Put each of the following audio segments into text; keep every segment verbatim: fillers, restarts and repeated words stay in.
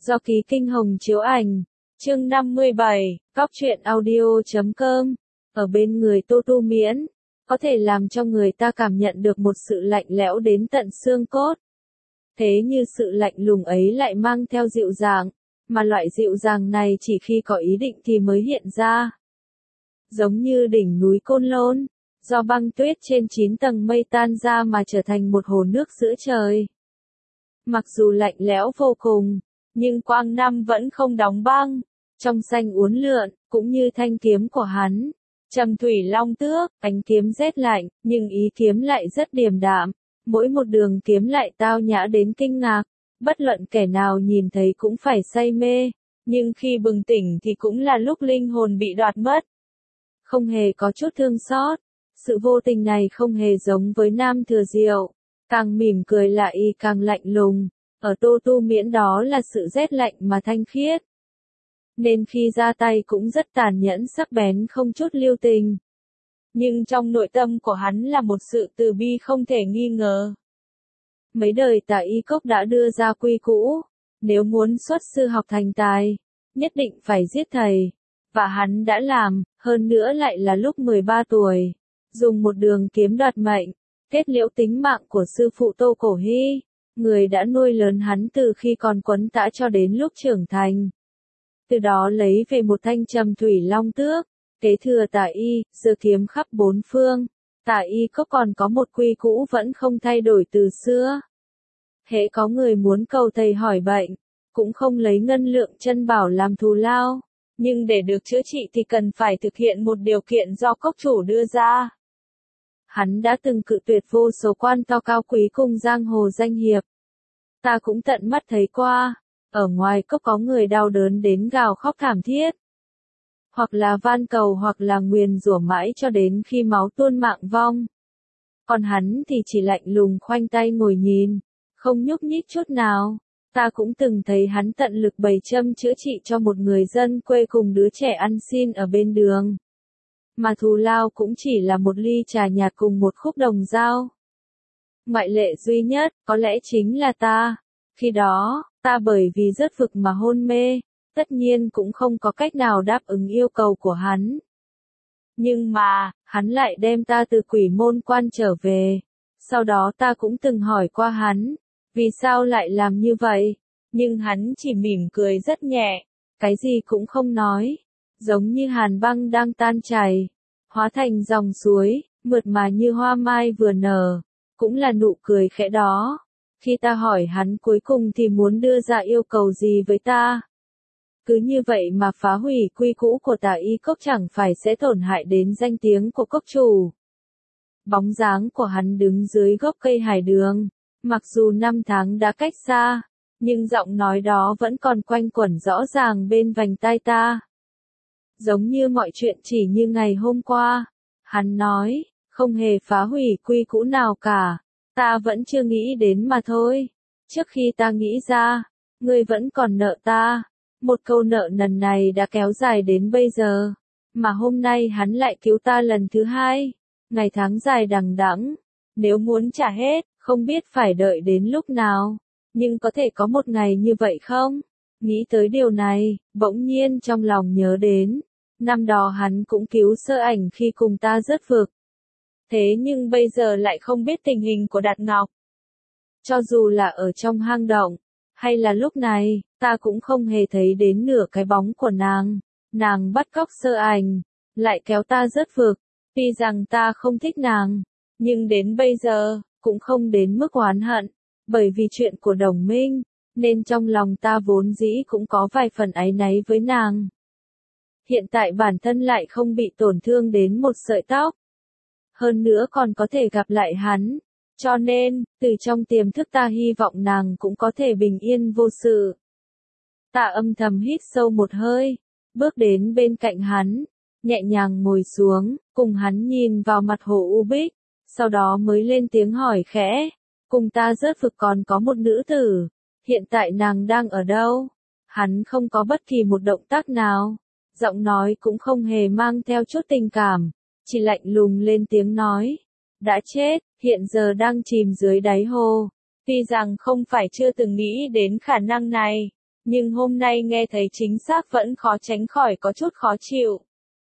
Do Ký Kinh Hồng chiếu ảnh. Chương năm mươi bảy, Cóc truyện audio chấm com. Ở bên người Tô Tu Miễn, có thể làm cho người ta cảm nhận được một sự lạnh lẽo đến tận xương cốt. Thế như sự lạnh lùng ấy lại mang theo dịu dàng, mà loại dịu dàng này chỉ khi có ý định thì mới hiện ra. Giống như đỉnh núi Côn Lôn, do băng tuyết trên chín tầng mây tan ra mà trở thành một hồ nước giữa trời. Mặc dù lạnh lẽo vô cùng, nhưng Quang Năm vẫn không đóng băng, trong xanh uốn lượn, cũng như thanh kiếm của hắn. Trầm thủy long tước, ánh kiếm rét lạnh, nhưng ý kiếm lại rất điềm đạm, mỗi một đường kiếm lại tao nhã đến kinh ngạc, bất luận kẻ nào nhìn thấy cũng phải say mê, nhưng khi bừng tỉnh thì cũng là lúc linh hồn bị đoạt mất. Không hề có chút thương xót, sự vô tình này không hề giống với Nam Thừa Diệu, càng mỉm cười lại càng lạnh lùng, ở Tô Tu Miễn đó là sự rét lạnh mà thanh khiết. Nên khi ra tay cũng rất tàn nhẫn sắc bén không chút lưu tình. Nhưng trong nội tâm của hắn là một sự từ bi không thể nghi ngờ. Mấy đời Tả Y Cốc đã đưa ra quy cũ, nếu muốn xuất sư học thành tài, nhất định phải giết thầy. Và hắn đã làm, hơn nữa lại là lúc mười ba tuổi, dùng một đường kiếm đoạt mệnh, kết liễu tính mạng của sư phụ Tô Cổ Hy, người đã nuôi lớn hắn từ khi còn quấn tã cho đến lúc trưởng thành. Từ đó lấy về một thanh trầm thủy long tước, kế thừa Tả Y, giơ kiếm khắp bốn phương. Tả Y Cốc còn có một quy cũ vẫn không thay đổi từ xưa. Hễ có người muốn cầu thầy hỏi bệnh, cũng không lấy ngân lượng chân bảo làm thù lao, nhưng để được chữa trị thì cần phải thực hiện một điều kiện do cốc chủ đưa ra. Hắn đã từng cự tuyệt vô số quan to cao quý cùng giang hồ danh hiệp. Ta cũng tận mắt thấy qua, ở ngoài cốc có người đau đớn đến gào khóc thảm thiết. Hoặc là van cầu hoặc là nguyền rủa mãi cho đến khi máu tuôn mạng vong. Còn hắn thì chỉ lạnh lùng khoanh tay ngồi nhìn, không nhúc nhích chút nào. Ta cũng từng thấy hắn tận lực bày châm chữa trị cho một người dân quê cùng đứa trẻ ăn xin ở bên đường. Mà thù lao cũng chỉ là một ly trà nhạt cùng một khúc đồng dao. Ngoại lệ duy nhất, có lẽ chính là ta. Khi đó, ta bởi vì rất vực mà hôn mê, tất nhiên cũng không có cách nào đáp ứng yêu cầu của hắn. Nhưng mà, hắn lại đem ta từ quỷ môn quan trở về. Sau đó ta cũng từng hỏi qua hắn, vì sao lại làm như vậy? Nhưng hắn chỉ mỉm cười rất nhẹ, cái gì cũng không nói, giống như hàn băng đang tan chảy, hóa thành dòng suối, mượt mà như hoa mai vừa nở, cũng là nụ cười khẽ đó. Khi ta hỏi hắn cuối cùng thì muốn đưa ra yêu cầu gì với ta? Cứ như vậy mà phá hủy quy cũ của Tả Y Cốc chẳng phải sẽ tổn hại đến danh tiếng của cốc chủ. Bóng dáng của hắn đứng dưới gốc cây hải đường. Mặc dù năm tháng đã cách xa, nhưng giọng nói đó vẫn còn quanh quẩn rõ ràng bên vành tai ta. Giống như mọi chuyện chỉ như ngày hôm qua. Hắn nói, không hề phá hủy quy cũ nào cả. Ta vẫn chưa nghĩ đến mà thôi. Trước khi ta nghĩ ra, ngươi vẫn còn nợ ta. Một câu nợ nần này đã kéo dài đến bây giờ. Mà hôm nay hắn lại cứu ta lần thứ hai. Ngày tháng dài đằng đẵng. Nếu muốn trả hết, không biết phải đợi đến lúc nào, nhưng có thể có một ngày như vậy không? Nghĩ tới điều này, bỗng nhiên trong lòng nhớ đến, năm đó hắn cũng cứu Sơ Ảnh khi cùng ta rớt vực. Thế nhưng bây giờ lại không biết tình hình của Đạt Ngọc. Cho dù là ở trong hang động, hay là lúc này, ta cũng không hề thấy đến nửa cái bóng của nàng. Nàng bắt cóc Sơ Ảnh, lại kéo ta rớt vực, tuy rằng ta không thích nàng, nhưng đến bây giờ, cũng không đến mức oán hận, bởi vì chuyện của Đồng Minh, nên trong lòng ta vốn dĩ cũng có vài phần áy náy với nàng. Hiện tại bản thân lại không bị tổn thương đến một sợi tóc. Hơn nữa còn có thể gặp lại hắn, cho nên, từ trong tiềm thức ta hy vọng nàng cũng có thể bình yên vô sự. Ta âm thầm hít sâu một hơi, bước đến bên cạnh hắn, nhẹ nhàng ngồi xuống, cùng hắn nhìn vào mặt hồ U Bích. Sau đó mới lên tiếng hỏi khẽ, cùng ta rớt vực còn có một nữ tử, hiện tại nàng đang ở đâu? Hắn không có bất kỳ một động tác nào, giọng nói cũng không hề mang theo chút tình cảm, chỉ lạnh lùng lên tiếng nói, đã chết, hiện giờ đang chìm dưới đáy hồ. Tuy rằng không phải chưa từng nghĩ đến khả năng này, Nhưng hôm nay nghe thấy chính xác vẫn khó tránh khỏi có chút khó chịu.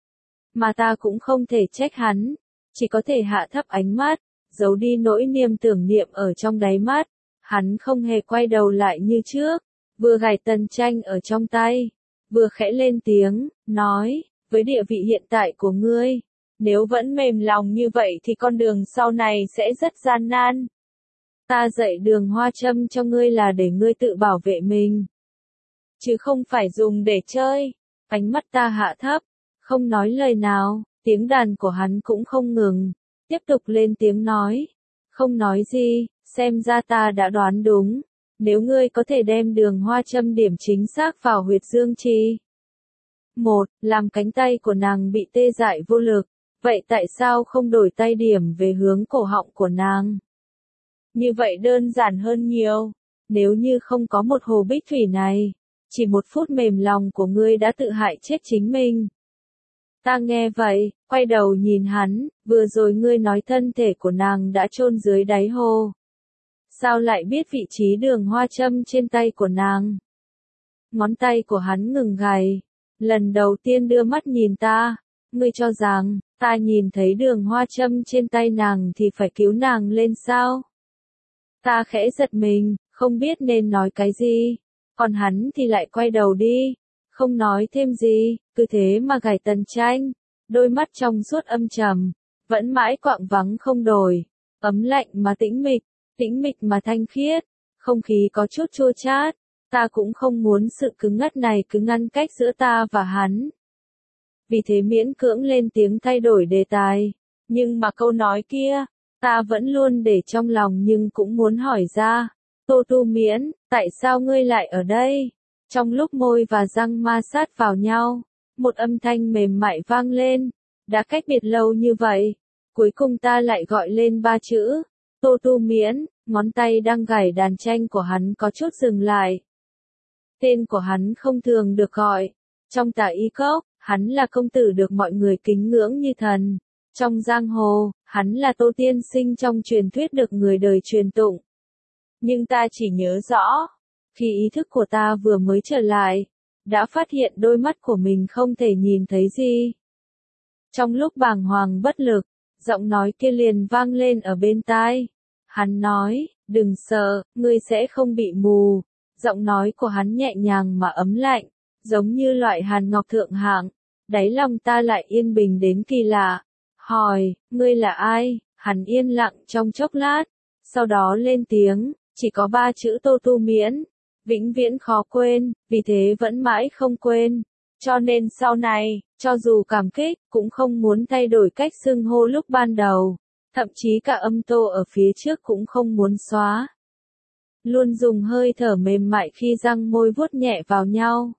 Mà ta cũng không thể trách hắn, chỉ có thể hạ thấp ánh mắt, giấu đi nỗi niềm tưởng niệm ở trong đáy mắt. Hắn không hề quay đầu lại như trước, vừa gảy tần tranh ở trong tay, vừa khẽ lên tiếng, nói, với địa vị hiện tại của ngươi, nếu vẫn mềm lòng như vậy thì con đường sau này sẽ rất gian nan. Ta dạy đường hoa châm cho ngươi là để ngươi tự bảo vệ mình, chứ không phải dùng để chơi. Ánh mắt ta hạ thấp, không nói lời nào, tiếng đàn của hắn cũng không ngừng, tiếp tục lên tiếng nói, không nói gì, xem ra ta đã đoán đúng, nếu ngươi có thể đem đường hoa châm điểm chính xác vào huyệt dương chi. Một, làm cánh tay của nàng bị tê dại vô lực, vậy tại sao không đổi tay điểm về hướng cổ họng của nàng? Như vậy đơn giản hơn nhiều, nếu như không có một hồ bích thủy này, chỉ một phút mềm lòng của ngươi đã tự hại chết chính mình. Ta nghe vậy, quay đầu nhìn hắn, vừa rồi ngươi nói thân thể của nàng đã chôn dưới đáy hồ. Sao lại biết vị trí đường hoa châm trên tay của nàng? Ngón tay của hắn ngừng gảy, lần đầu tiên đưa mắt nhìn ta, ngươi cho rằng, ta nhìn thấy đường hoa châm trên tay nàng thì phải cứu nàng lên sao? Ta khẽ giật mình, không biết nên nói cái gì, còn hắn thì lại quay đầu đi, không nói thêm gì, cứ thế mà gảy tần tranh, đôi mắt trong suốt âm trầm, vẫn mãi quạng vắng không đổi, ấm lạnh mà tĩnh mịch, tĩnh mịch mà thanh khiết, không khí có chút chua chát, ta cũng không muốn sự cứng ngắc này cứ ngăn cách giữa ta và hắn. Vì thế miễn cưỡng lên tiếng thay đổi đề tài, nhưng mà câu nói kia, ta vẫn luôn để trong lòng nhưng cũng muốn hỏi ra, Tô Tu Miễn, tại sao ngươi lại ở đây? Trong lúc môi và răng ma sát vào nhau, một âm thanh mềm mại vang lên, đã cách biệt lâu như vậy, cuối cùng ta lại gọi lên ba chữ, Tô Tu Miễn, ngón tay đang gảy đàn tranh của hắn có chút dừng lại. Tên của hắn không thường được gọi, trong tả y cốc, hắn là công tử được mọi người kính ngưỡng như thần, trong giang hồ, hắn là Tô Tiên Sinh trong truyền thuyết được người đời truyền tụng. Nhưng ta chỉ nhớ rõ, khi ý thức của ta vừa mới trở lại, đã phát hiện đôi mắt của mình không thể nhìn thấy gì. Trong lúc bàng hoàng bất lực, giọng nói kia liền vang lên ở bên tai. Hắn nói, đừng sợ, ngươi sẽ không bị mù. Giọng nói của hắn nhẹ nhàng mà ấm lạnh, giống như loại hàn ngọc thượng hạng. Đáy lòng ta lại yên bình đến kỳ lạ. Hỏi, ngươi là ai? Hắn yên lặng trong chốc lát, sau đó lên tiếng, chỉ có ba chữ Tô Tu Miễn. Vĩnh viễn khó quên, vì thế vẫn mãi không quên. Cho nên sau này, cho dù cảm kích, cũng không muốn thay đổi cách xưng hô lúc ban đầu. Thậm chí cả âm tô ở phía trước cũng không muốn xóa. Luôn dùng hơi thở mềm mại khi răng môi vuốt nhẹ vào nhau.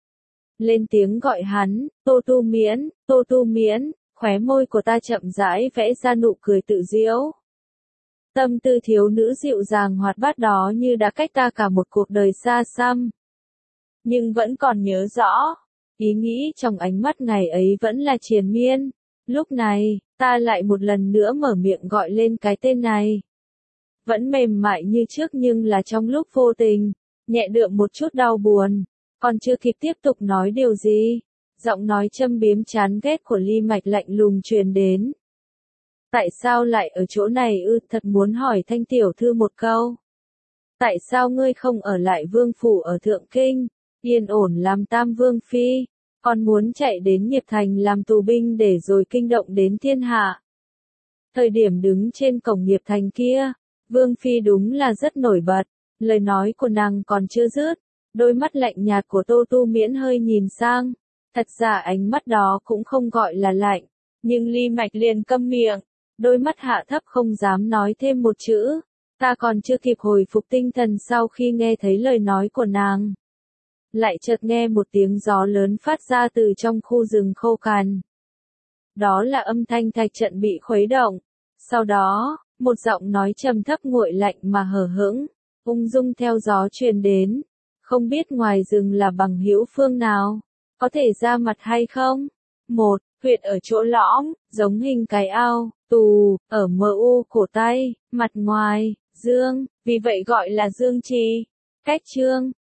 Lên tiếng gọi hắn, Tô Tu Miễn, Tô Tu Miễn, khóe môi của ta chậm rãi vẽ ra nụ cười tự giễu. Tâm tư thiếu nữ dịu dàng hoạt bát đó như đã cách ta cả một cuộc đời xa xăm. Nhưng vẫn còn nhớ rõ, ý nghĩ trong ánh mắt ngày ấy vẫn là triền miên. Lúc này, ta lại một lần nữa mở miệng gọi lên cái tên này. Vẫn mềm mại như trước nhưng là trong lúc vô tình, nhẹ đượm một chút đau buồn. Còn chưa kịp tiếp tục nói điều gì, giọng nói châm biếm chán ghét của Ly Mạch lạnh lùng truyền đến. Tại sao lại ở chỗ này ư? Thật muốn hỏi Thanh tiểu thư một câu. Tại sao ngươi không ở lại vương phủ ở Thượng Kinh, yên ổn làm tam vương phi, còn muốn chạy đến Nghiệp Thành làm tù binh để rồi kinh động đến thiên hạ? Thời điểm đứng trên cổng Nghiệp Thành kia, vương phi đúng là rất nổi bật, lời nói của nàng còn chưa dứt, đôi mắt lạnh nhạt của Tô Tu Miễn hơi nhìn sang, thật ra ánh mắt đó cũng không gọi là lạnh, nhưng Ly Mạch liền câm miệng. Đôi mắt hạ thấp không dám nói thêm một chữ, ta còn chưa kịp hồi phục tinh thần sau khi nghe thấy lời nói của nàng. Lại chợt nghe một tiếng gió lớn phát ra từ trong khu rừng khô cằn. Đó là âm thanh thạch trận bị khuấy động. Sau đó, một giọng nói trầm thấp nguội lạnh mà hờ hững, ung dung theo gió truyền đến. Không biết ngoài rừng là bằng hữu phương nào, có thể ra mặt hay không? Một, huyệt ở chỗ lõm, giống hình cái ao, tù, ở mờ u cổ tay, mặt ngoài, dương, vì vậy gọi là dương trì. Cách chương,